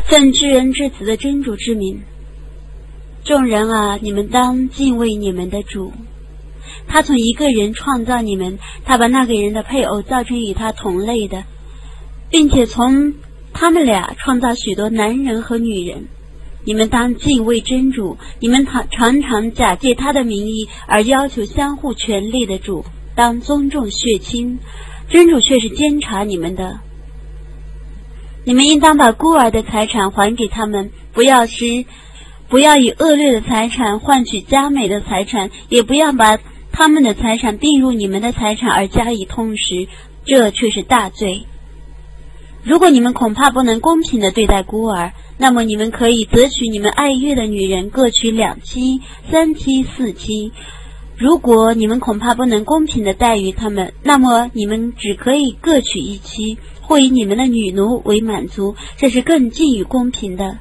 奉至人至子的真主之名，众人啊，你们当敬畏你们的主。他从一个人创造你们，他把那个人的配偶造成与他同类的，并且从他们俩创造许多男人和女人。你们当敬畏真主，你们常常假借他的名义而要求相互权利的主，当尊重血亲，真主却是监察你们的。你们应当把孤儿的财产还给他们，不要以恶劣的财产换取佳美的财产，也不要把他们的财产并入你们的财产而加以通食，这却是大罪。如果你们恐怕不能公平地对待孤儿，那么你们可以择取你们爱悦的女人，各取2妻、3妻、4妻。如果你们恐怕不能公平地待遇他们，那么你们只可以各取1妻，或以你们的女奴为满足，这是更近于公平的。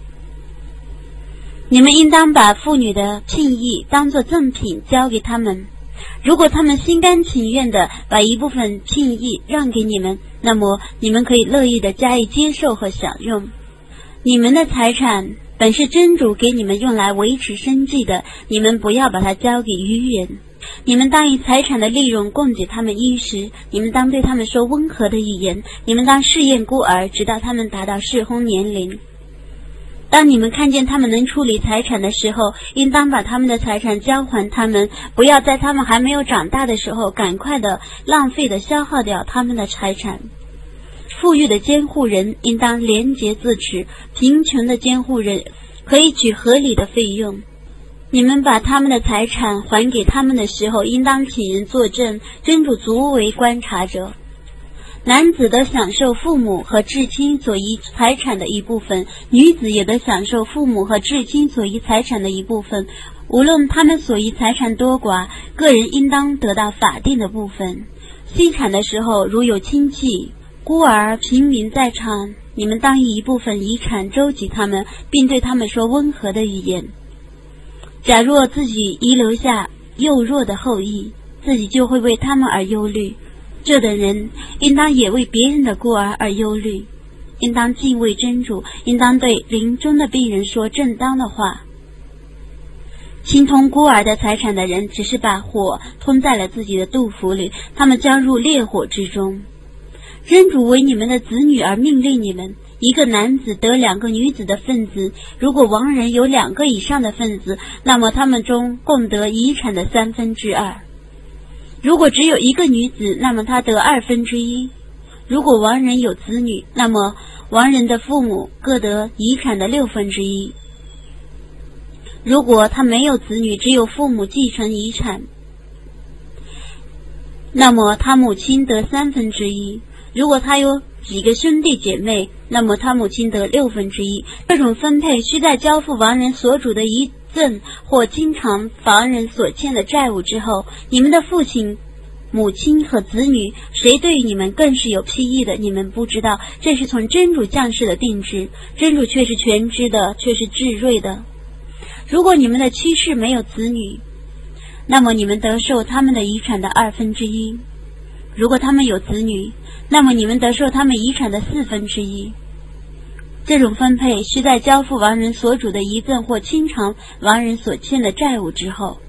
你们应当把妇女的聘役当作赠品交给他们，如果他们心甘情愿地把一部分聘役让给你们，那么你们可以乐意地加以接受和享用。你们的财产本是真主给你们用来维持生计的，你们不要把它交给愚人。你们当以财产的利润供给他们衣食，你们当对他们说温和的语言，你们当试验孤儿，直到他们达到适婚年龄。当你们看见他们能处理财产的时候，应当把他们的财产交还他们，不要在他们还没有长大的时候赶快的浪费的消耗掉他们的财产。富裕的监护人应当廉洁自持，贫穷的监护人可以取合理的费用。你们把他们的财产还给他们的时候，应当请人作证，真主足为观察者。男子得享受父母和至亲所遗财产的一部分，女子也得享受父母和至亲所遗财产的一部分，无论他们所遗财产多寡，个人应当得到法定的部分。析产的时候，如有亲戚、孤儿、平民在场，你们当以一部分遗产周济他们，并对他们说温和的语言。假若自己遗留下幼弱的后裔，自己就会为他们而忧虑，这等人应当也为别人的孤儿而忧虑，应当敬畏真主，应当对临终的病人说正当的话。侵吞孤儿的财产的人，只是把火吞在了自己的肚腹里，他们将入烈火之中。真主为你们的子女而命令你们，一个男子得2个女子的分子，如果亡人有2个以上的分子，那么他们中共得遗产的2/3。如果只有1个女子，那么她得1/2。如果亡人有子女，那么亡人的父母各得遗产的1/6。如果他没有子女，只有父母继承遗产，那么他母亲得1/3。如果他有几个兄弟姐妹，那么他母亲得1/6。这种分配需在交付亡人所主的遗赠或经常亡人所欠的债务之后。你们的父亲、母亲和子女，谁对于你们更是有裨益的，你们不知道，这是从真主降世的定制，真主却是全知的，却是至睿的。如果你们的妻室没有子女，那么你们得受他们的遗产的1/2。如果他们有子女，那么你们得受他们遗产的1/4。这种分配需在交付亡人所主的遗赠或清偿亡人所欠的债务之后。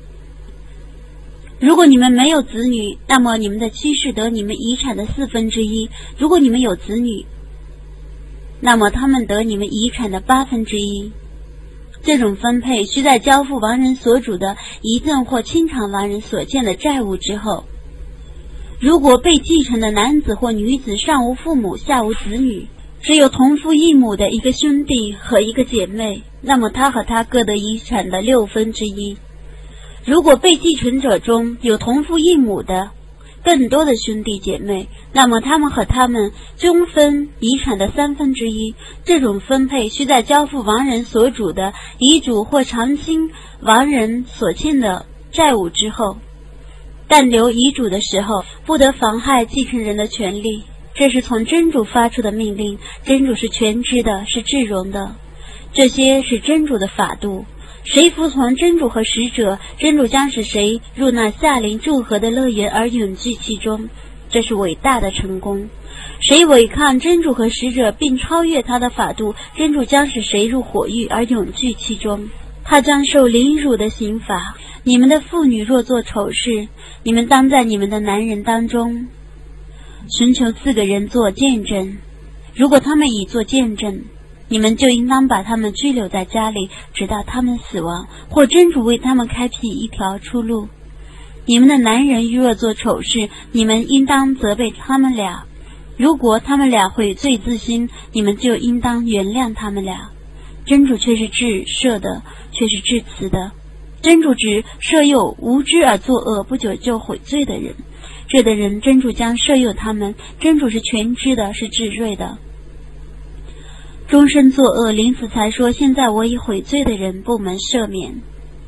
如果你们没有子女，那么你们的妻室得你们遗产的1/4。如果你们有子女，那么他们得你们遗产的1/8。这种分配需在交付亡人所主的遗赠或清偿亡人所欠的债务之后。如果被继承的男子或女子上无父母下无子女，只有同父异母的1个兄弟和1个姐妹，那么他和他各得遗产的1/6。如果被继承者中有同父异母的更多的兄弟姐妹，那么他们和他们均分遗产的1/3。这种分配需在交付亡人所主的遗嘱或偿清亡人所欠的债务之后。但留遗嘱的时候，不得妨害继承人的权利，这是从真主发出的命令，真主是全知的，是至荣的。这些是真主的法度，谁服从真主和使者，真主将使谁入那夏临祝贺的乐园而永居其中，这是伟大的成功。 谁违抗真主和使者并超越他的法度，真主将使谁入火狱而永居其中，他将受凌辱的刑罚。你们的妇女若做丑事，你们当在你们的男人当中寻求4个人做见证，如果他们已做见证，你们就应当把他们拘留在家里，直到他们死亡，或真主为他们开辟一条出路。你们的男人若做丑事，你们应当责备他们俩，如果他们俩悔罪自新，你们就应当原谅他们俩。真主却是至赦的，却是至慈的。真主只赦宥无知而作恶不久就悔罪的人，这的人真主将赦宥他们。真主是全知的，是至睿的。终身作恶，临死才说现在我已悔罪的人不蒙赦免，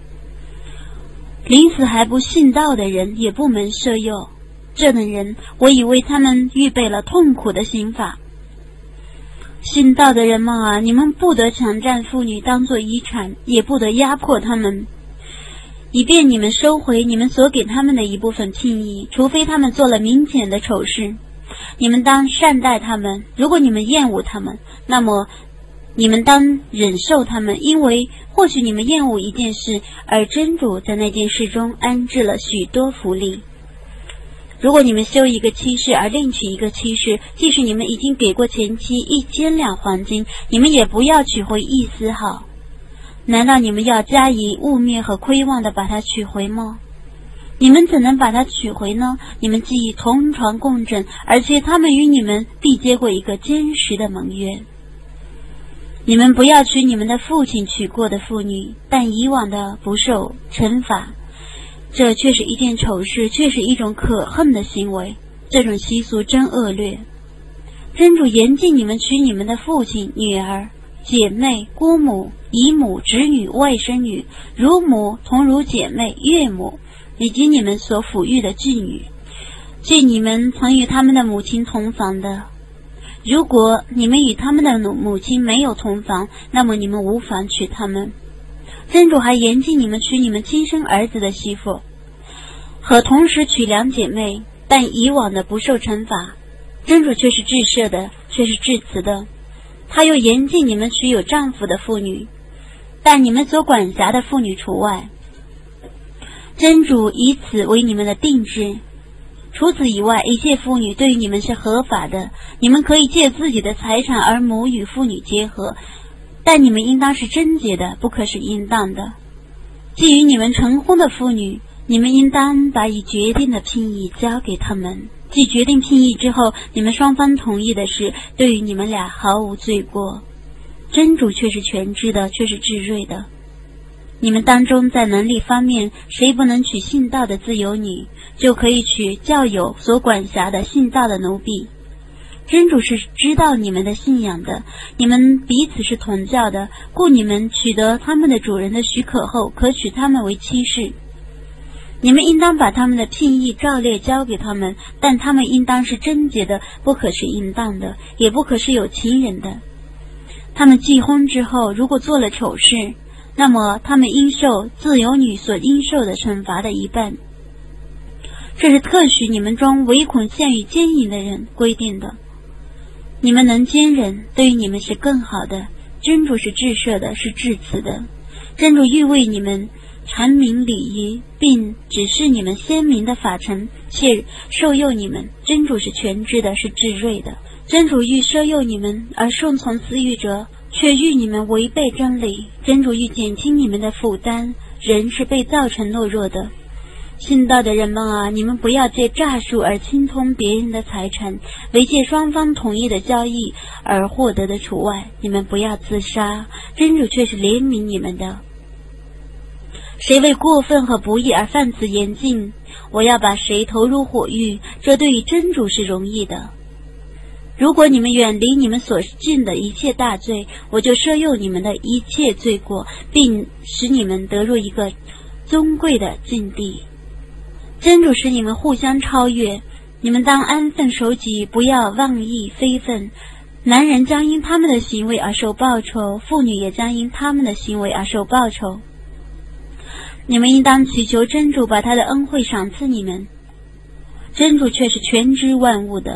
临死还不信道的人也不蒙赦宥，这等人我已为他们预备了痛苦的刑罚。信道的人们啊，你们不得强占妇女当作遗产，也不得压迫他们，以便你们收回你们所给他们的一部分聘役，除非他们做了明显的丑事。你们当善待他们，如果你们厌恶他们，那么你们当忍受他们，因为或许你们厌恶一件事，而真主在那件事中安置了许多福利。如果你们休一个妻室而另娶一个妻室，即使你们已经给过前妻1000两黄金，你们也不要取回一丝毫。难道你们要加以污蔑和亏望地把它取回吗？你们怎能把它取回呢？你们既已同床共枕，而且他们与你们缔结过一个坚实的盟约。你们不要娶你们的父亲娶过的妇女，但以往的不受惩罚。这却是一件丑事，却是一种可恨的行为，这种习俗真恶劣。真主严禁你们娶你们的父亲、女儿、姐妹、姑母、姨母、侄女、外甥女、乳母、同乳姐妹、岳母，以及你们所抚育的妓女，即你们曾与他们的母亲同房的。如果你们与他们的母亲没有同房，那么你们无妨娶他们。真主还严禁你们娶你们亲生儿子的媳妇，和同时娶2姐妹，但以往的不受惩罚。真主却是至赦的，却是至慈的。他又严禁你们娶有丈夫的妇女，但你们所管辖的妇女除外。真主以此为你们的定制。除此以外，一切妇女对于你们是合法的，你们可以借自己的财产而母与妇女结合，但你们应当是贞洁的，不可是淫荡的。基于你们成婚的妇女，你们应当把已决定的聘役交给他们。既决定聘役之后，你们双方同意的事，对于你们俩毫无罪过。真主却是全知的，却是至睿的。你们当中在能力方面，谁不能娶信道的自由女，就可以娶教友所管辖的信道的奴婢。真主是知道你们的信仰的，你们彼此是同教的，故你们取得他们的主人的许可后，可娶他们为妻室。你们应当把他们的聘役照例交给他们，但他们应当是贞洁的，不可是淫荡的，也不可是有情人的。他们既婚之后，如果做了丑事，那么他们应受自由女所应受的惩罚的1半。这是特许你们中唯恐陷于奸淫的人规定的。你们能坚忍，对于你们是更好的。真主是至赦的，是至慈的。真主欲为你们阐明礼仪，并指示你们鲜明的法程，且授宥你们。真主是全知的，是至睿的。真主欲赦宥你们而顺从私欲者，却欲你们违背真理。真主欲减轻你们的负担，人是被造成懦弱的。信道的人们啊，你们不要借诈术而侵吞别人的财产，唯借双方同意的交易而获得的除外。你们不要自杀，真主却是怜悯你们的。谁为过分和不义而犯此严禁，我要把谁投入火狱，这对于真主是容易的。如果你们远离你们所尽的一切大罪，我就赦宥你们的一切罪过，并使你们得入一个尊贵的境地。真主使你们互相超越，你们当安分守己，不要妄议非分。男人将因他们的行为而受报酬，妇女也将因他们的行为而受报酬。你们应当祈求真主把他的恩惠赏赐你们。真主却是全知万物的。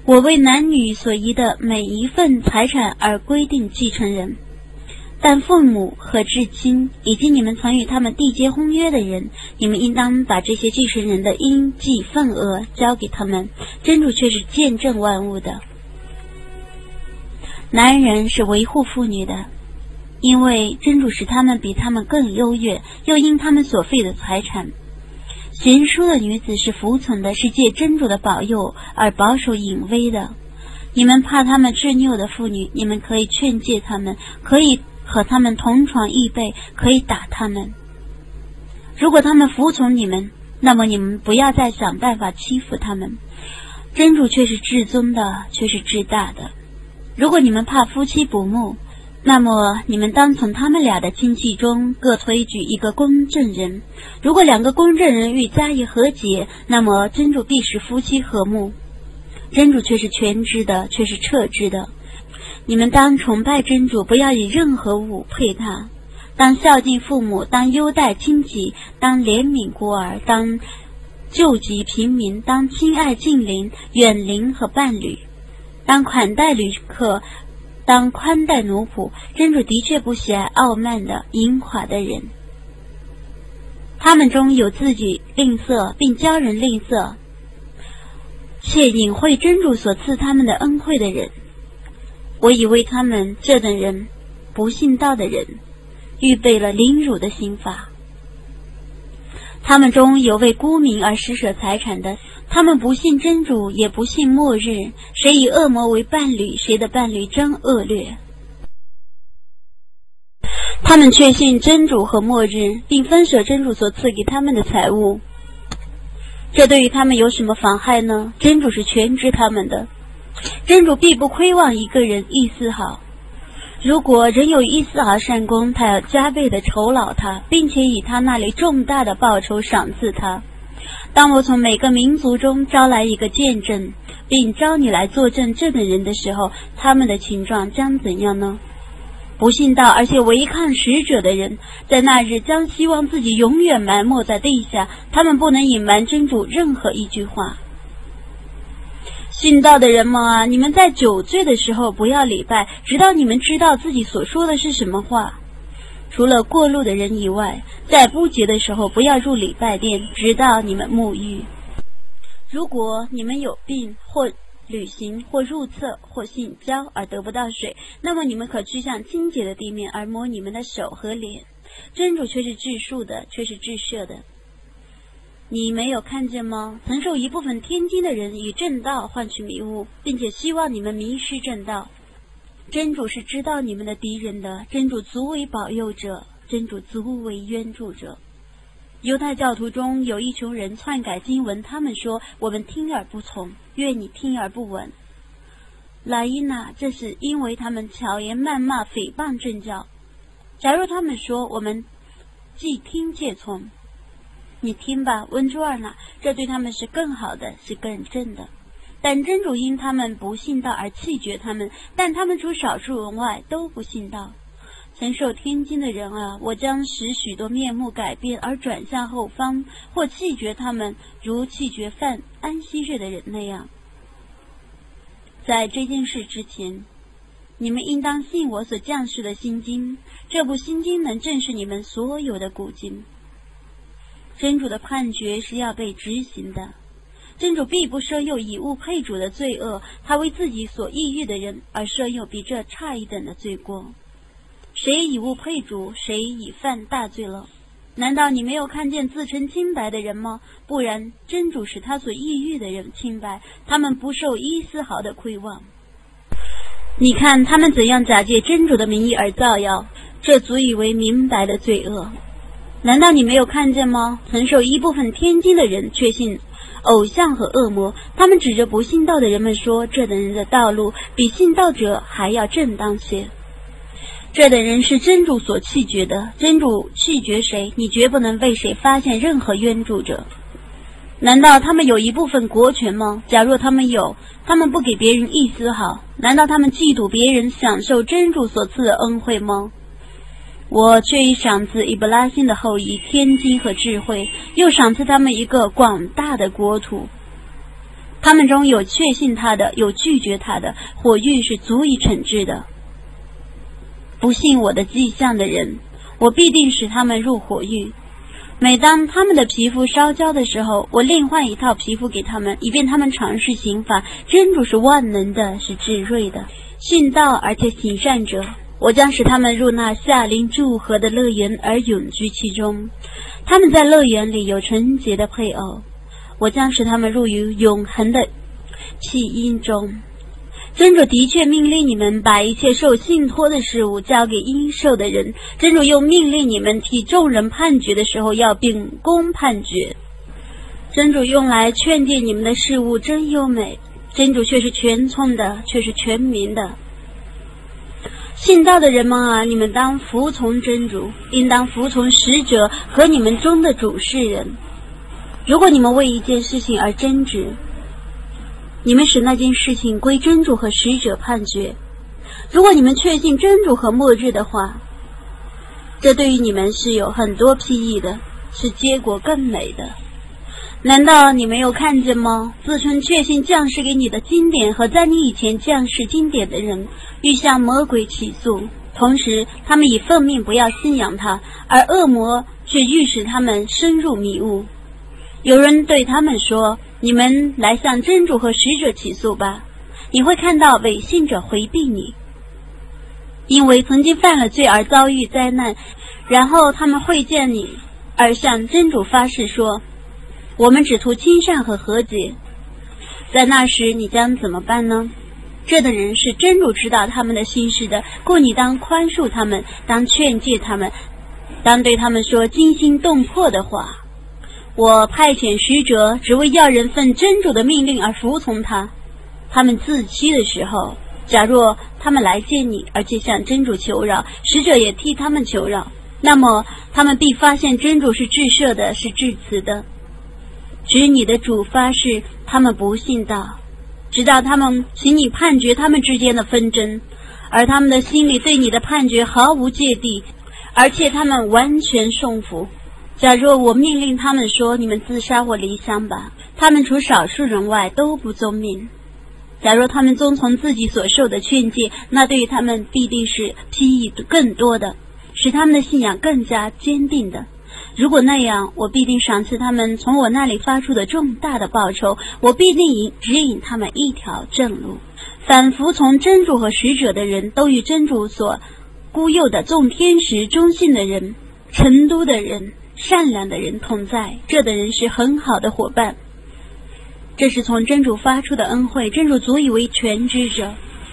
我为男女所遗的每一份财产而规定继承人，但父母和至亲以及你们曾与他们缔结婚约的人，你们应当把这些继承人的应计份额交给他们。真主却是见证万物的。男人是维护妇女的，因为真主使他们比他们更优越，又因他们所费的财产。贤淑的女子是服从的，是借真主的保佑而保守隐微的。你们怕他们执拗的妇女，你们可以劝诫他们，可以和他们同床异被，可以打他们。如果他们服从你们，那么你们不要再想办法欺负他们。真主却是至尊的，却是至大的。如果你们怕夫妻不睦，那么你们当从他们俩的亲戚中各推举一个公证人。如果两个公证人欲加以和解，那么真主必使夫妻和睦。真主却是全知的，却是彻知的。你们当崇拜真主，不要以任何物配他。当孝敬父母，当优待亲戚，当怜悯孤儿，当救济平民，当亲爱近邻、远邻和伴侣，当款待旅客，当宽待奴仆。真主的确不喜爱傲慢的、淫垮的人。他们中有自己吝啬并教人吝啬，且隐晦真主所赐他们的恩惠的人。我以为他们这等人，不信道的人，预备了凌辱的刑罚。他们中有为孤民而施舍财产的，他们不信真主，也不信末日。谁以恶魔为伴侣，谁的伴侣真恶劣。他们确信真主和末日，并分舍真主所赐给他们的财物。这对于他们有什么妨害呢？真主是全知他们的。真主必不亏望一个人一丝毫。如果人有一丝毫善功，他要加倍的酬劳他，并且以他那里重大的报酬赏赐他。当我从每个民族中招来一个见证，并招你来作证这等人的时候，他们的情状将怎样呢？不信道而且违抗使者的人，在那日将希望自己永远埋没在地下，他们不能隐瞒真主任何一句话。信道的人们啊，你们在酒醉的时候不要礼拜，直到你们知道自己所说的是什么话。除了过路的人以外，在不洁的时候不要入礼拜殿，直到你们沐浴。如果你们有病或旅行或入厕或性交而得不到水，那么你们可去向清洁的地面而摸你们的手和脸。真主却是至恕的，却是至赦的。你没有看见吗？曾受一部分天经的人以正道换取迷雾，并且希望你们迷失正道。真主是知道你们的敌人的，真主足为保佑者，真主足为援助者。犹太教徒中有一群人篡改经文，他们说我们听而不从，愿你听而不闻。莱伊娜，这是因为他们巧言谩骂诽谤正教。假如他们说我们既听且从，你听吧，温朱尔纳，这对他们是更好的，是更正的。但真主因他们不信道而弃绝他们，但他们除少数人外都不信道。曾受天经的人啊，我将使许多面目改变而转向后方，或弃绝他们，如弃绝犯安息日的人那样。在这件事之前，你们应当信我所降世的心经，这部心经能证实你们所有的古经。真主的判决是要被执行的。真主必不赦宥以物配主的罪恶，他为自己所抑郁的人而赦宥比这差一等的罪过。谁以物配主，谁已犯大罪了。难道你没有看见自称清白的人吗？不然，真主使他所抑郁的人清白，他们不受一丝毫的亏望。你看他们怎样假借真主的名义而造谣，这足以为明白的罪恶。难道你没有看见吗？曾受一部分天经的人确信偶像和恶魔，他们指着不信道的人们说，这等人的道路比信道者还要正当些。这等人是真主所弃绝的，真主弃绝谁，你绝不能为谁发现任何援助者。难道他们有一部分国权吗？假若他们有，他们不给别人一丝毫。难道他们嫉妒别人享受真主所赐的恩惠吗？我却已赏赐伊布拉辛的后裔天机和智慧，又赏赐他们一个广大的国土。 他们中有确信他的，有拒绝他的，火狱是足以惩治的。不信我的迹象的人，我必定使他们入火狱。每当他们的皮肤烧焦的时候，我另换一套皮肤给他们，以便他们尝试刑罚。真主是万能的，是智慧的，信道而且行善者，我将使他们入那夏临祝贺的乐园而永居其中。他们在乐园里有纯洁的配偶，我将使他们入于永恒的气音中。真主的确命令你们把一切受信托的事物交给应受的人。真主又命令你们替众人判决的时候要秉公判决。真主用来劝诫你们的事物真优美，真主却是全聪的，却是全民的。信道的人们啊，你们当服从真主，应当服从使者和你们中的主事人。如果你们为一件事情而争执，你们使那件事情归真主和使者判决。如果你们确信真主和末日的话，这对于你们是有很多裨益的，是结果更美的。难道你没有看见吗？自称确信降世给你的经典和在你以前降世经典的人，欲向魔鬼起诉，同时他们以奉命不要信仰他，而恶魔却欲使他们深入迷雾。有人对他们说，你们来向真主和使者起诉吧，你会看到违信者回避你，因为曾经犯了罪而遭遇灾难，然后他们会见你，而向真主发誓说，我们只图亲善和和解。在那时你将怎么办呢？这等人是真主知道他们的心事的，故你当宽恕他们，当劝诫他们，当对他们说惊心动魄的话。我派遣使者，只为要人奉真主的命令而服从他。他们自欺的时候，假若他们来见你，而且向真主求饶，使者也替他们求饶，那么他们必发现真主是至赦的，是至慈的。指你的主发誓，他们不信道，直到他们请你判决他们之间的纷争，而他们的心里对你的判决毫无芥蒂，而且他们完全顺服。假若我命令他们说，你们自杀或离乡吧，他们除少数人外都不遵命。假若他们遵从自己所受的劝诫，那对于他们必定是裨益更多的，使他们的信仰更加坚定的。如果那样，我必定赏赐他们从我那里发出的重大的报酬，我必定指引他们一条正路。反服从真主和使者的人，都与真主所孤佑的众天使、忠信的人、成都的人、善良的人同在，这等人是很好的伙伴。这是从真主发出的恩惠，真主足以为全知者。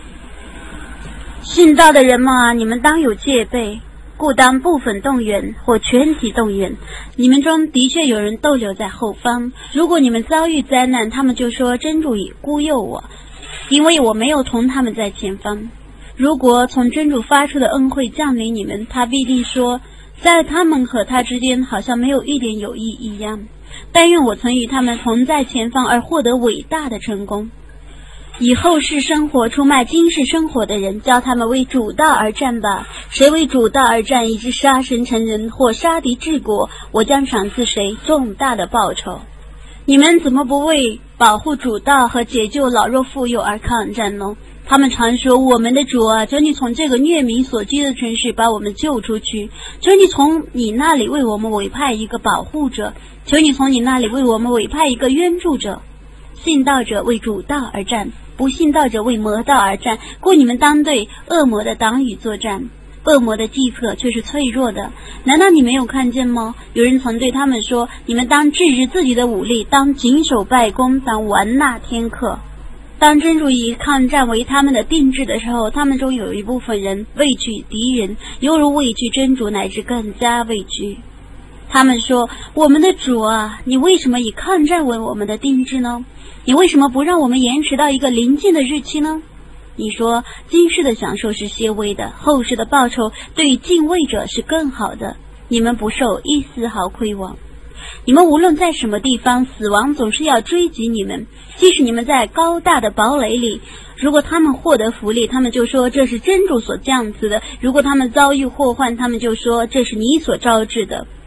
信道的人们啊，你们当有戒备，故当部分动员或全体动员。你们中的确有人逗留在后方，如果你们遭遇灾难，他们就说真主已孤佑我，因为我没有同他们在前方。如果从真主发出的恩惠降临你们，他必定说，在他们和他之间好像没有一点友谊一样。但愿我曾与他们同在前方而获得伟大的成功。以后世生活出卖今世生活的人，教他们为主道而战吧。谁为主道而战，以致杀神成人或杀敌治国，我将赏赐谁重大的报酬。你们怎么不为保护主道和解救老弱妇幼而抗战呢？他们常说，我们的主啊，求你从这个虐民所居的城市把我们救出去，求你从你那里为我们委派一个保护者，求你从你那里为我们委派一个援助者。信道者为主道而战，不信道者为魔道而战，故你们当对恶魔的党羽作战。恶魔的计策却是脆弱的，难道你没有看见吗？有人曾对他们说，你们当制止自己的武力，当谨守拜功，当完纳天课。当真主以抗战为他们的定制的时候，他们中有一部分人畏惧敌人，犹如畏惧真主，乃至更加畏惧。他们说，我们的主啊，你为什么以抗战为我们的定制呢？你为什么不让我们延迟到一个临近的日期呢？你说，今世的享受是些微的，后世的报酬对于敬畏者是更好的，你们不受一丝毫亏枉。你们无论在什么地方，死亡总是要追击你们，即使你们在高大的堡垒里，如果他们获得福利，他们就说这是真主所降赐的；如果他们遭遇祸患，他们就说这是你所招致的。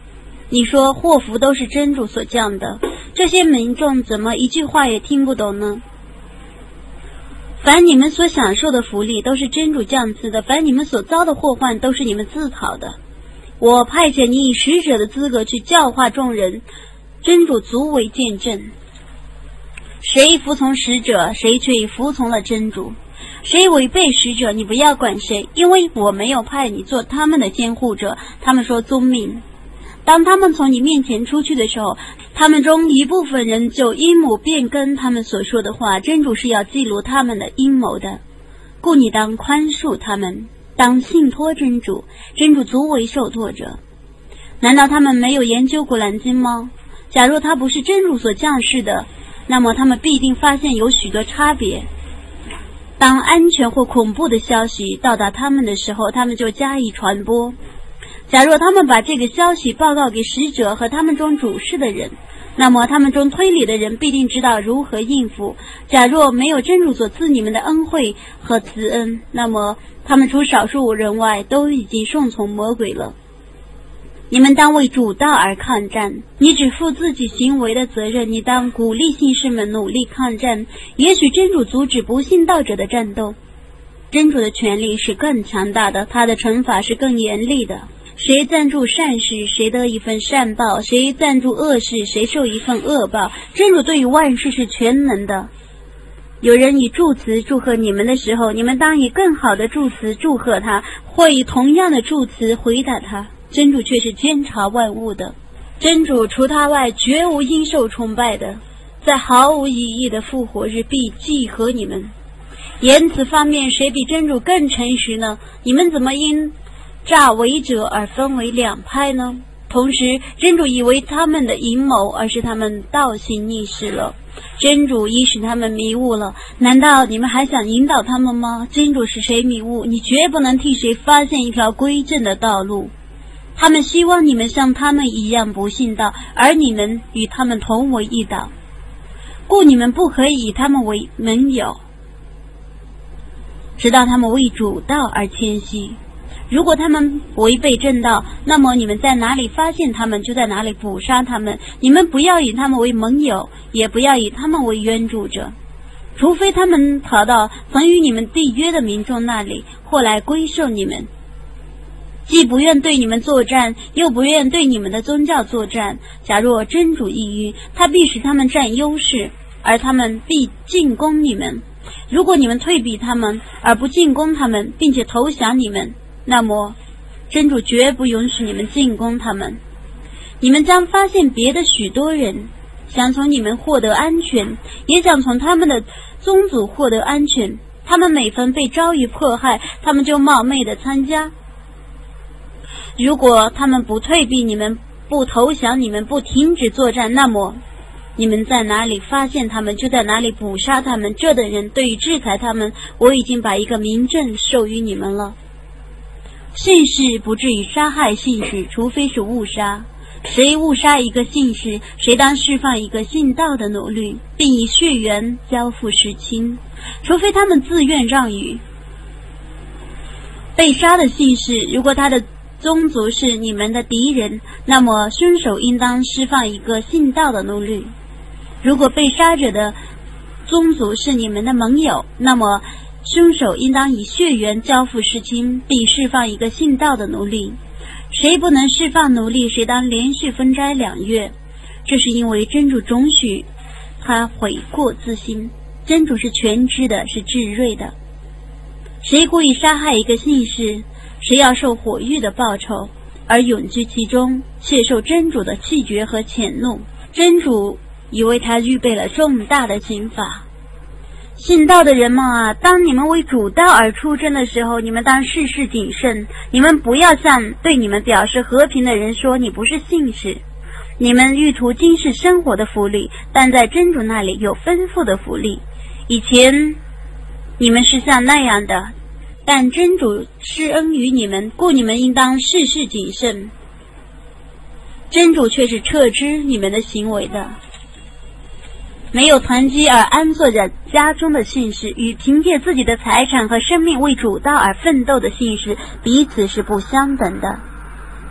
你说祸福都是真主所降的，这些民众怎么一句话也听不懂呢？凡你们所享受的福利都是真主降赐的，凡你们所遭的祸患都是你们自讨的。我派遣你以使者的资格去教化众人，真主足为见证。谁服从使者，谁却已服从了真主。谁违背使者，你不要管谁，因为我没有派你做他们的监护者。他们说遵命。当他们从你面前出去的时候，他们中一部分人就阴谋变更他们所说的话，真主是要记录他们的阴谋的，故你当宽恕他们，当信托真主，真主足为受托者。难道他们没有研究古兰经吗？假若他不是真主所降世的，那么他们必定发现有许多差别。当安全或恐怖的消息到达他们的时候，他们就加以传播。假若他们把这个消息报告给使者和他们中主事的人，那么他们中推理的人必定知道如何应付。假若没有真主所赐你们的恩惠和慈恩，那么他们除少数人外都已经顺从魔鬼了。你们当为主道而抗战，你只负自己行为的责任，你当鼓励信士们努力抗战。也许真主阻止不信道者的战斗，真主的权力是更强大的，他的惩罚是更严厉的。谁赞助善事，谁得一份善报，谁赞助恶事，谁受一份恶报。真主对于万事是全能的。有人以祝词祝贺你们的时候，你们当以更好的祝词祝贺他，或以同样的祝词回答他。真主却是监察万物的，真主除他外绝无应受崇拜的，在毫无意义的复活日必集合你们。言辞方面，谁比真主更诚实呢？你们怎么因诈伪者而分为两派呢？同时真主以为他们的阴谋，而是他们倒行逆施了。真主已使他们迷雾了，难道你们还想引导他们吗？真主使谁迷雾，你绝不能替谁发现一条归正的道路。他们希望你们像他们一样不信道，而你们与他们同为一道，故你们不可以以他们为盟友，直到他们为主道而谦虚。如果他们违背正道，那么你们在哪里发现他们，就在哪里捕杀他们。你们不要以他们为盟友，也不要以他们为援助者，除非他们逃到曾与你们缔约的民众那里，或来归顺你们。既不愿对你们作战，又不愿对你们的宗教作战。假若真主意欲，他必使他们占优势，而他们必进攻你们。如果你们退避他们，而不进攻他们，并且投降你们，那么真主绝不允许你们进攻他们。你们将发现别的许多人想从你们获得安全，也想从他们的宗族获得安全。他们每逢被遭遇迫害，他们就冒昧的参加。如果他们不退避你们，不投降你们，不停止作战，那么你们在哪里发现他们，就在哪里捕杀他们。这等人对于制裁他们，我已经把一个明证授予你们了。信士不至于杀害信士，除非是误杀。谁误杀一个信士，谁当释放一个信道的奴隶，并以血缘交付世亲，除非他们自愿让与。被杀的信士，如果他的宗族是你们的敌人，那么凶手应当释放一个信道的奴隶。如果被杀者的宗族是你们的盟友，那么凶手应当以血缘交付世亲，并释放一个信道的奴隶。谁不能释放奴隶，谁当连续分斋2月。这是因为真主准许他悔过自新，真主是全知的，是至睿的。谁故意杀害一个信士，谁要受火狱的报酬，而永居其中，且受真主的气绝和谴怒。真主已为他预备了重大的刑罚。信道的人们啊，当你们为主道而出征的时候，你们当事事谨慎。你们不要向对你们表示和平的人说你不是信士。你们欲图今世生活的福利，但在真主那里有丰富的福利。以前你们是像那样的，但真主施恩于你们，故你们应当事事谨慎。真主却是撤知你们的行为的。没有团积而安坐在家中的信士，与凭借自己的财产和生命为主道而奋斗的信士，彼此是不相等的。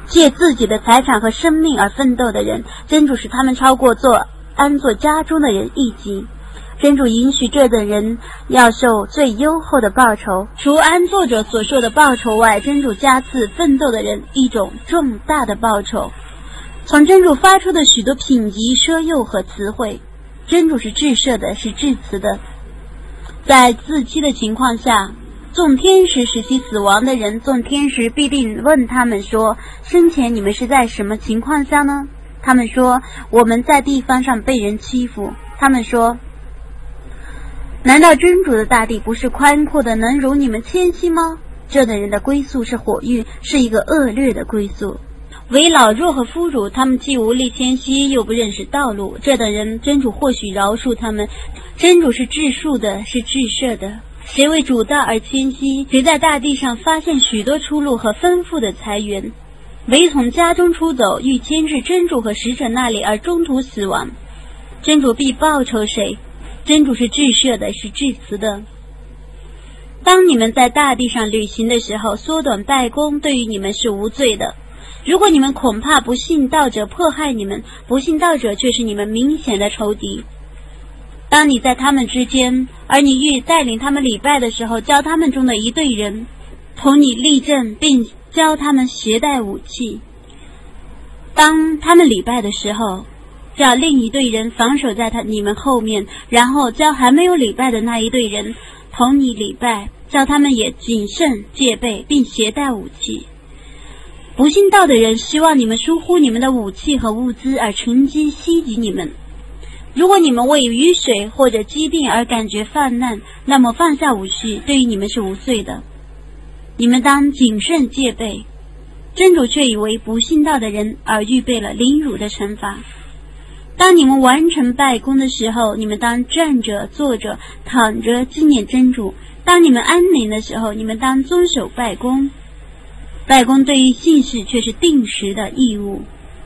借自己的财产和生命而奋斗的人，真主使他们超过安坐家中的人一级。真主允许这等人要受最优厚的报酬，除安坐者所受的报酬外，真主加赐奋斗的人一种重大的报酬。从真主发出的许多品级、奢诱和词汇，真主是至赦的，是至慈的。在自欺的情况下，众天使使其死亡的人，众天使必定问他们说：生前你们是在什么情况下呢？他们说：我们在地方上被人欺负。他们说：难道真主的大地不是宽阔的，能容你们迁徙吗？这等人的归宿是火狱，是一个恶劣的归宿。为老弱和俘虏，他们既无力迁徙，又不认识道路。这等人，真主或许饶恕他们。真主是至恕的，是至赦的。谁为主道而迁徙？谁在大地上发现许多出路和丰富的财源？唯从家中出走，欲迁至真主和使者那里，而中途死亡，真主必报酬谁？真主是至赦的，是至慈的。当你们在大地上旅行的时候，缩短拜功对于你们是无罪的。如果你们恐怕不信道者迫害你们，不信道者却是你们明显的仇敌。当你在他们之间，而你欲带领他们礼拜的时候，教他们中的一队人同你立正，并教他们携带武器。当他们礼拜的时候，叫另一队人防守在你们后面，然后教还没有礼拜的那一队人同你礼拜，叫他们也谨慎戒备，并携带武器。不信道的人希望你们疏忽你们的武器和物资，而乘机袭击你们。如果你们为雨水或者疾病而感觉犯难，那么放下武器对于你们是无罪的。你们当谨慎戒备。真主却以为不信道的人而预备了凌辱的惩罚。当你们完成拜功的时候，你们当站着、坐着、躺着纪念真主。当你们安宁的时候，你们当遵守拜功。拜功对于信士却是定时的义务。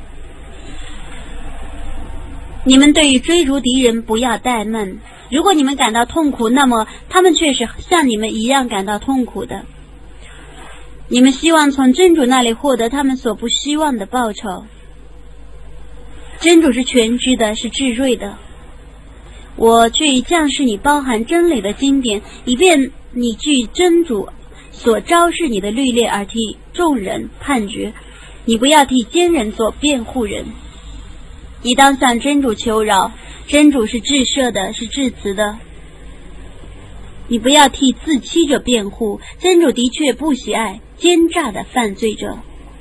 你们对于追逐敌人不要怠慢。如果你们感到痛苦，那么他们却是像你们一样感到痛苦的。你们希望从真主那里获得他们所不希望的报酬。真主是全知的，是至睿的。我却已降示你包含真理的经典，以便你据真主所昭示你的律例而替众人判决。你不要替奸人做辩护人，你当向真主求饶。真主是至赦的，是至慈的。你不要替自欺者辩护，真主的确不喜爱奸诈的犯罪者。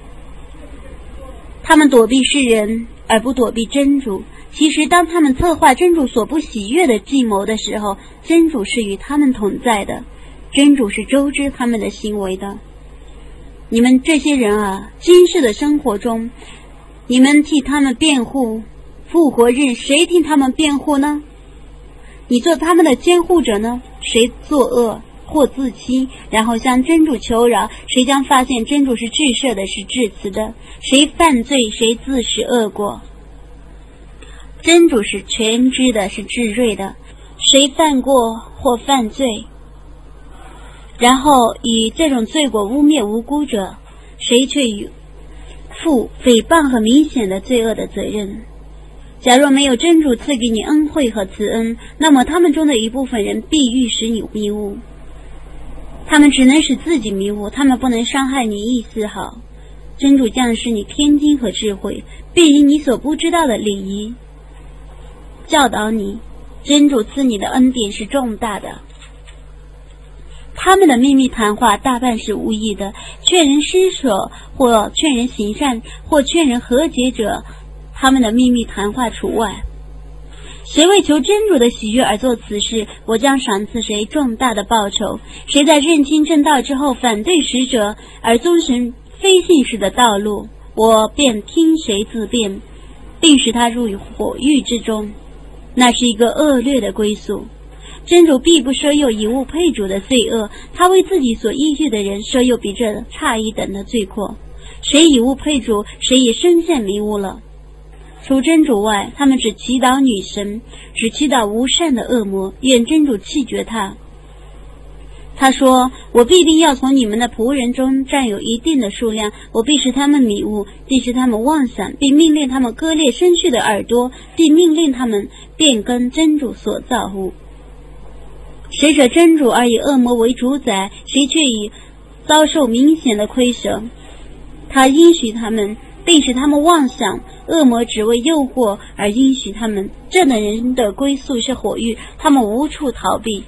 他们躲避世人而不躲避真主，其实当他们策划真主所不喜悦的计谋的时候，真主是与他们同在的，真主是周知他们的行为的。你们这些人啊，今世的生活中，你们替他们辩护，复活日谁替他们辩护呢？你做他们的监护者呢？谁作恶或自欺，然后向真主求饶，谁将发现真主是至赦的，是至慈的。谁犯罪，谁自食恶果。真主是全知的，是至睿的。谁犯过或犯罪，然后以这种罪过污蔑无辜者，谁却负诽谤和明显的罪恶的责任。假若没有真主赐给你恩惠和慈恩，那么他们中的一部分人必欲使你迷误。他们只能使自己迷误，他们不能伤害你一丝毫。真主降示你天经和智慧，并以你所不知道的礼仪教导你。真主赐你的恩典是重大的。他们的秘密谈话大半是无益的，劝人施舍或劝人行善或劝人和解者，他们的秘密谈话除外。谁为求真主的喜悦而做此事，我将赏赐谁重大的报酬。谁在认清正道之后反对使者而遵循非信士的道路，我便听谁自辩，并使他入火狱之中。那是一个恶劣的归宿。真主必不赦宥以物配主的罪恶，他为自己所依据的人赦宥比这差一等的罪过。谁以物配主，谁也深陷迷雾了。除真主外，他们只祈祷女神，只祈祷无善的恶魔，愿真主弃绝他。 他说，我必定要从你们的仆人中占有一定的数量，我必使他们迷雾，必使他们妄想，并命令他们割裂生畜的耳朵，并命令他们变更真主所造物。谁舍真主而以恶魔为主宰，谁却以遭受明显的亏舍。他应许他们，并使他们妄想，恶魔只为诱惑而应许他们。这等人的归宿是火狱，他们无处逃避。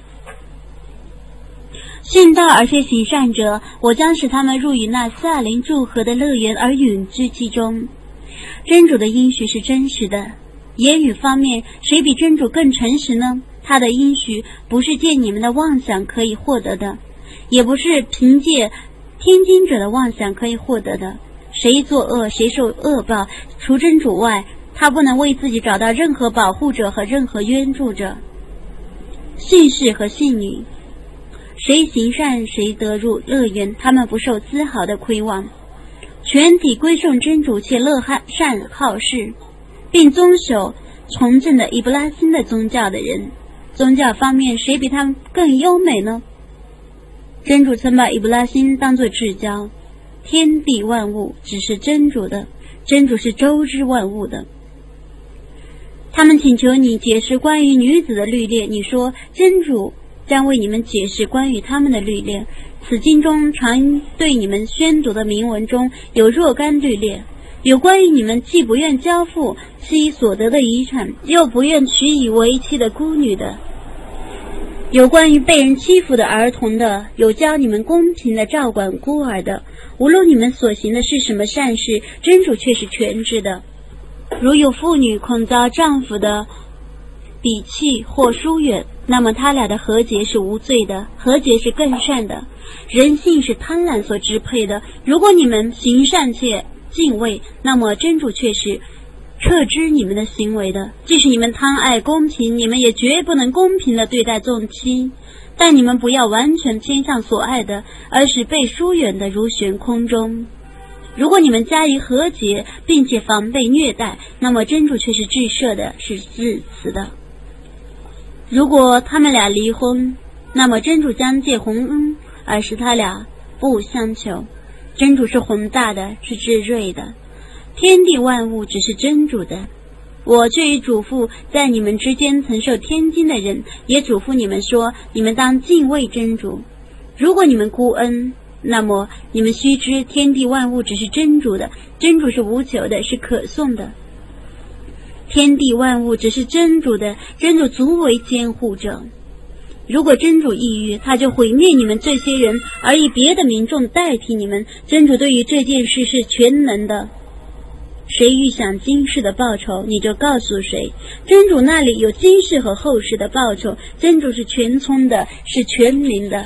信道而且行善者，我将使他们入于那萨林祝贺的乐园而永居其中。真主的应许是真实的。言语方面，谁比真主更诚实呢？他的应许不是借你们的妄想可以获得的，也不是凭借天经者的妄想可以获得的。谁作恶，谁受恶报，除真主外，他不能为自己找到任何保护者和任何援助者。信士和信女，谁行善谁得入乐园，他们不受丝毫的亏望。全体归顺真主且乐善好事，并遵守从政的伊布拉辛的宗教的人，宗教方面谁比他们更优美呢？真主曾把伊布拉辛当作至交，天地万物只是真主的，真主是周知万物的。他们请求你解释关于女子的律例，你说真主将为你们解释关于他们的律例。此经中常对你们宣读的铭文中有若干律例，有关于你们既不愿交付其所得的遗产，又不愿娶以为妻的孤女的，有关于被人欺负的儿童的，有教你们公平的照管孤儿的。无论你们所行的是什么善事，真主却是全知的。如有妇女恐遭丈夫的鄙弃或疏远，那么他俩的和解是无罪的，和解是更善的。人性是贪婪所支配的，如果你们行善且敬畏，那么真主却是撤知你们的行为的。即使你们贪爱公平，你们也绝不能公平地对待众妻，但你们不要完全偏向所爱的，而是被疏远的如悬空中。如果你们加以和解，并且防备虐待，那么真主却是至赦的，是至慈的。如果他们俩离婚，那么真主将借洪恩而使他俩不相求。真主是宏大的，是至睿的，天地万物只是真主的。我却已嘱咐在你们之间曾受天经的人，也嘱咐你们说，你们当敬畏真主。如果你们孤恩，那么你们须知天地万物只是真主的，真主是无求的，是可颂的。天地万物只是真主的，真主足为监护者。如果真主抑郁，他就毁灭你们这些人，而以别的民众代替你们。真主对于这件事是全能的，谁预想今世的报酬，你就告诉谁。真主那里有今世和后世的报酬，真主是全聪的，是全明的。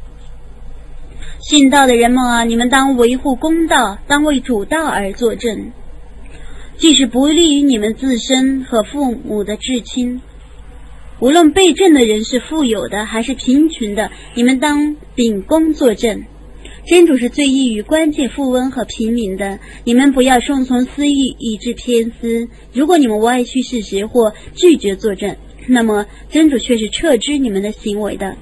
信道的人们啊，你们当维护公道，当为主道而作证，即使不利于你们自身和父母的至亲。无论被证的人是富有的还是贫穷的，你们当秉公作证。真主是最易于关键富翁和平民的，你们不要顺从私意以致偏私。如果你们歪曲事实或拒绝作证，那么真主却是撤知你们的行为的。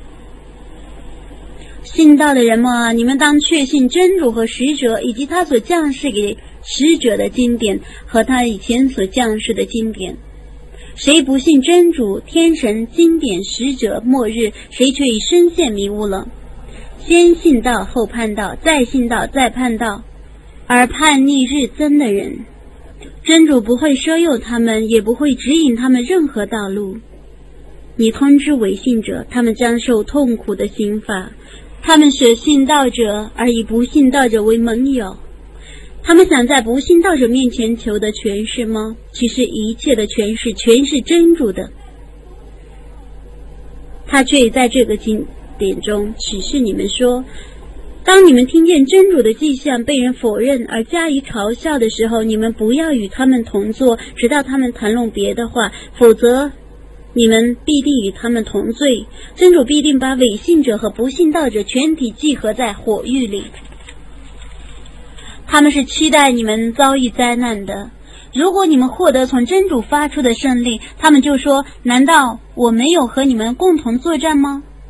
信道的人们啊，你们当确信真主和使者，以及他所降世给使者的经典和他以前所降世的经典。谁不信真主、天神、经典、使者、末日，谁却已深陷迷雾了。先信道后叛道，再信道再叛道，而叛逆日增的人，真主不会奢诱他们，也不会指引他们任何道路。你通知违信者，他们将受痛苦的刑罚。他们舍信道者而以不信道者为盟友，他们想在不信道者面前求得权势吗？其实一切的权势全是真主的，他却在这个经典中启示你们说，当你们听见真主的迹象被人否认而加以嘲笑的时候，你们不要与他们同坐，直到他们谈论别的话，否则你们必定与他们同罪。真主必定把伪信者和不信道者全体集合在火狱里。他们是期待你们遭遇灾难的。如果你们获得从真主发出的胜利，他们就说，难道我没有和你们共同作战吗？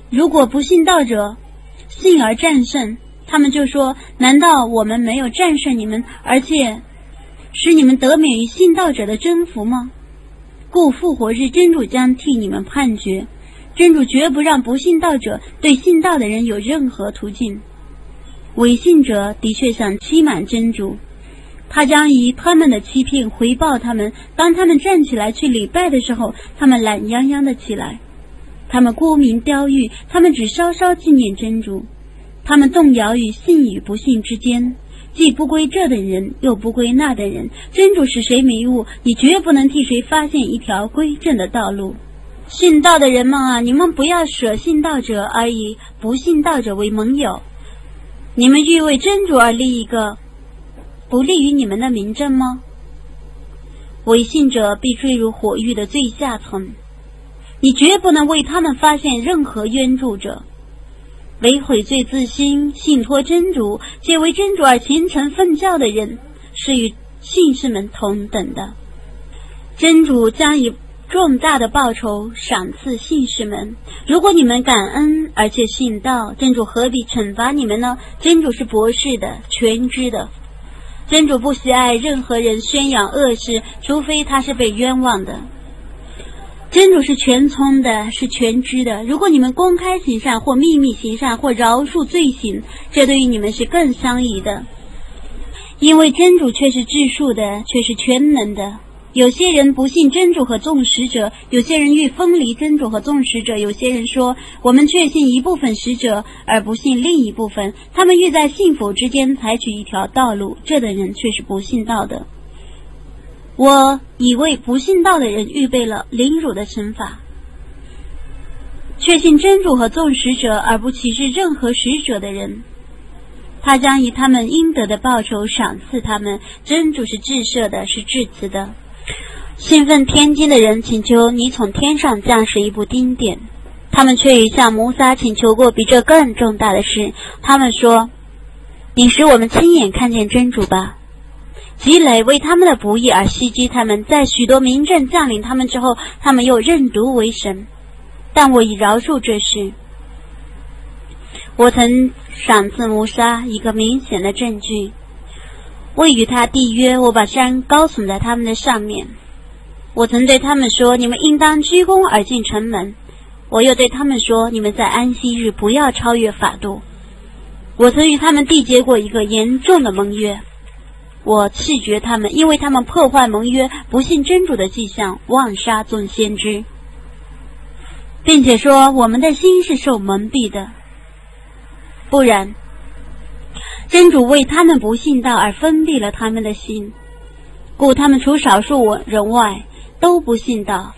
如果不信道者信而战胜，他们就说，难道我们没有战胜你们，而且使你们得免于信道者的征服吗？故复活日真主将替你们判决，真主绝不让不信道者对信道的人有任何途径。伪信者的确想欺瞒真主，他将以他们的欺骗回报他们。当他们站起来去礼拜的时候，他们懒洋洋的起来，他们沽名钓誉，他们只稍稍纪念真主，他们动摇于信与不信之间，既不归这等人，又不归那等人。真主使谁迷雾，你绝不能替谁发现一条归正的道路。信道的人们啊，你们不要舍信道者而以不信道者为盟友。你们欲为真主而立一个不利于你们的明证吗？伪信者必坠入火狱的最下层，你绝不能为他们发现任何冤助者。为悔罪自新，信托真主，且为真主而虔诚奉教的人，是与信士们同等的。真主将以重大的报酬赏赐信士们。如果你们感恩而且信道，真主何必惩罚你们呢？真主是博士的，全知的。真主不喜爱任何人宣扬恶事，除非他是被冤枉的。真主是全聪的，是全知的。如果你们公开行善，或秘密行善，或饶恕罪行，这对于你们是更相宜的。因为真主却是至数的，却是全能的。有些人不信真主和众使者，有些人欲分离真主和众使者，有些人说，我们确信一部分使者，而不信另一部分。他们欲在信否之间采取一条道路，这等人却是不信道的。我已为不信道的人预备了凌辱的惩罚。确信真主和众使者而不歧视任何使者的人，他将以他们应得的报酬赏赐他们。真主是至赦的，是至慈的。信奉天经的人请求你从天上降示一部经典，他们却已向摩萨请求过比这更重大的事。他们说，你使我们亲眼看见真主吧。积累为他们的不义而袭击他们，在许多明证降临他们之后，他们又认犊为神。但我已饶恕这事。我曾赏赐摩萨一个明显的证据，我与他缔约，我把山高耸在他们的上面。我曾对他们说，你们应当鞠躬而进城门。我又对他们说，你们在安息日不要超越法度。我曾与他们缔结过一个严重的盟约，我斥绝他们，因为他们破坏盟约，不信真主的迹象，妄杀众先知，并且说我们的心是受蒙蔽的。不然，真主为他们不信道而封闭了他们的心，故他们除少数人外都不信道。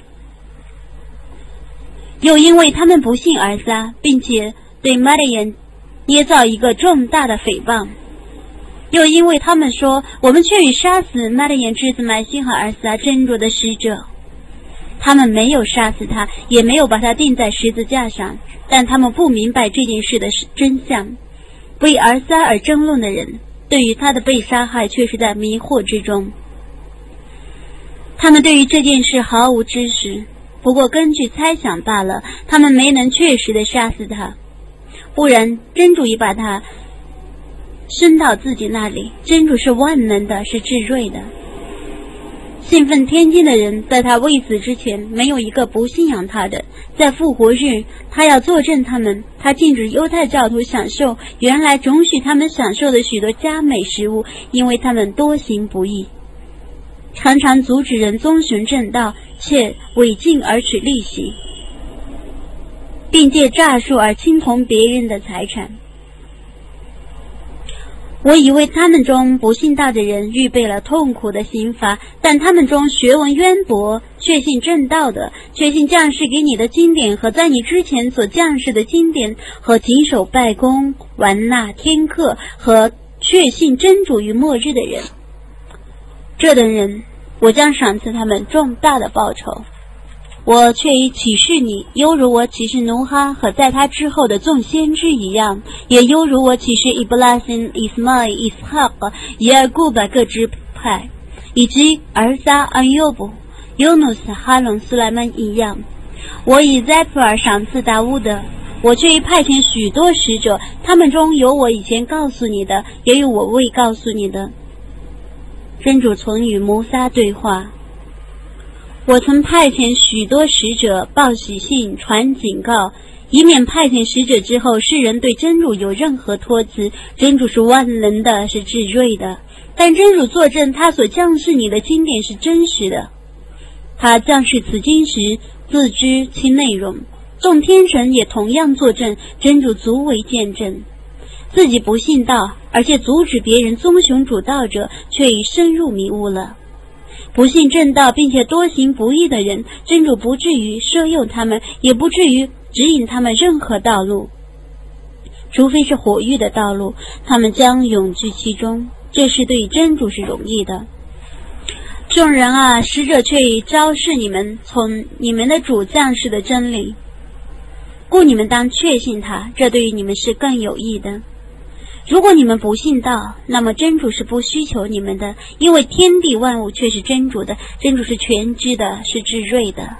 又因为他们不信而撒，并且对马利亚捏造一个重大的诽谤。又因为他们说，我们却已杀死马利亚之子麦西和儿撒真主的使者。他们没有杀死他，也没有把他钉在十字架上，但他们不明白这件事的真相。为儿撒而争论的人，对于他的被杀害却是在迷惑之中。他们对于这件事毫无知识，不过根据猜想罢了，他们没能确实的杀死他。不然，真主已把他升到自己那里。真主是万能的，是至睿的。信奉天经的人，在他未死之前，没有一个不信仰他的。在复活日，他要作证他们，他禁止犹太教徒享受原来准许他们享受的许多佳美食物，因为他们多行不义，常常阻止人遵循正道，且违禁而取利息，并借诈术而侵同别人的财产。我已为他们中不信道的人预备了痛苦的刑罚，但他们中学问渊博、确信正道的，确信降世给你的经典和在你之前所降世的经典，和谨守拜功、玩纳天课和确信真主与末日的人，这等人我将赏赐他们重大的报酬。我却已启示你，犹如我启示努哈和在他之后的众先知一样，也犹如我启示伊布拉辛、伊斯玛伊、伊斯哈克、耶尔古巴各支派，以及儿撒、安尤布、尤努斯、哈伦、苏莱曼一样。我以塞普尔赏赐达乌德， 我却派遣许多使者，他们中有我以前告诉你的，也有我未告诉你的。真主曾与摩撒对话，我曾派遣许多使者报喜信，传警告，以免派遣使者之后，世人对真主有任何托辞。真主是万能的，是至睿的。但真主作证，他所降示你的经典是真实的。他降示此经时，自知其内容。众天神也同样作证，真主足为见证。自己不信道，而且阻止别人遵循主道者，却已深入迷雾了。不信正道并且多行不义的人，真主不至于摄诱他们，也不至于指引他们任何道路，除非是火狱的道路，他们将永居其中。这是对真主是容易的。众人啊，使者却已昭示你们从你们的主降世的真理，故你们当确信他，这对于你们是更有益的。如果你们不信道，那么真主是不需求你们的，因为天地万物却是真主的，真主是全知的，是至睿的。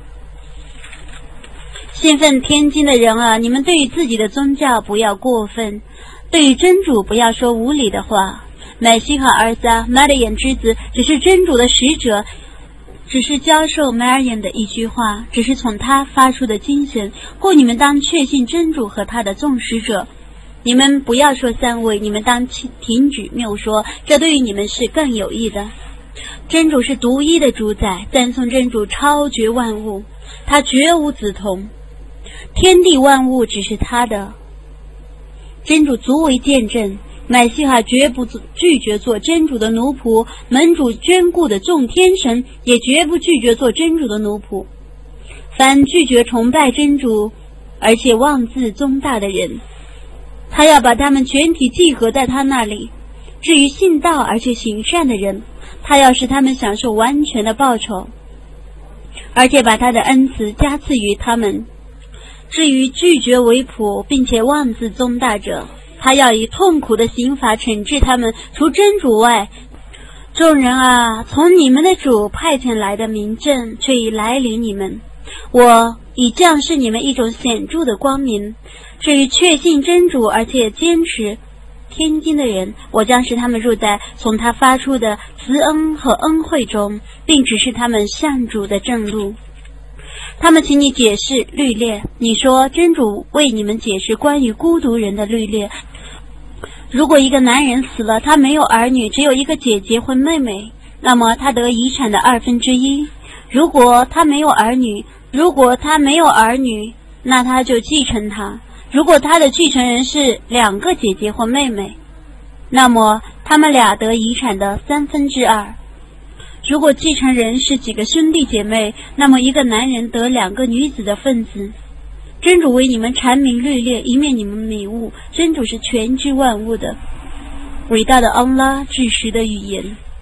信奉天经的人啊，你们对于自己的宗教不要过分，对于真主不要说无理的话。麦西哈儿子麦的眼之子只是真主的使者，只是教授麦尔眼的一句话，只是从他发出的精神，故你们当确信真主和他的众使者。你们不要说三位，你们当停止谬说，这对于你们是更有益的。真主是独一的主宰，赞颂真主超绝万物，他绝无子同，天地万物只是他的。真主足为见证，麦西哈绝不拒绝做真主的奴仆，门主眷顾的众天神也绝不拒绝做真主的奴仆。凡拒绝崇拜真主而且妄自宗大的人，他要把他们全体集合在他那里。至于信道而且行善的人，他要使他们享受完全的报酬，而且把他的恩慈加赐于他们。至于拒绝为仆并且妄自宗大者，他要以痛苦的刑罚惩治他们，除真主外。众人啊，从你们的主派遣来的明证却已来临你们，我已降示你们一种显著的光明。至于确信真主而且坚持天经的人，我将使他们入在从他发出的慈恩和恩惠中，并指示他们向主的正路。他们请你解释律列，你说真主为你们解释关于孤独人的律列。如果一个男人死了，他没有儿女，只有一个姐姐或妹妹，那么他得遗产的1/2。如果他没有儿女，那他就继承他。如果他的继承人是2个姐姐或妹妹，那么他们俩得遗产的2/3。如果继承人是几个兄弟姐妹，那么一个男人得2个女子的份子。真主为你们阐明律列，以免你们迷雾。真主是全知万物的，伟大的安拉至实的语言。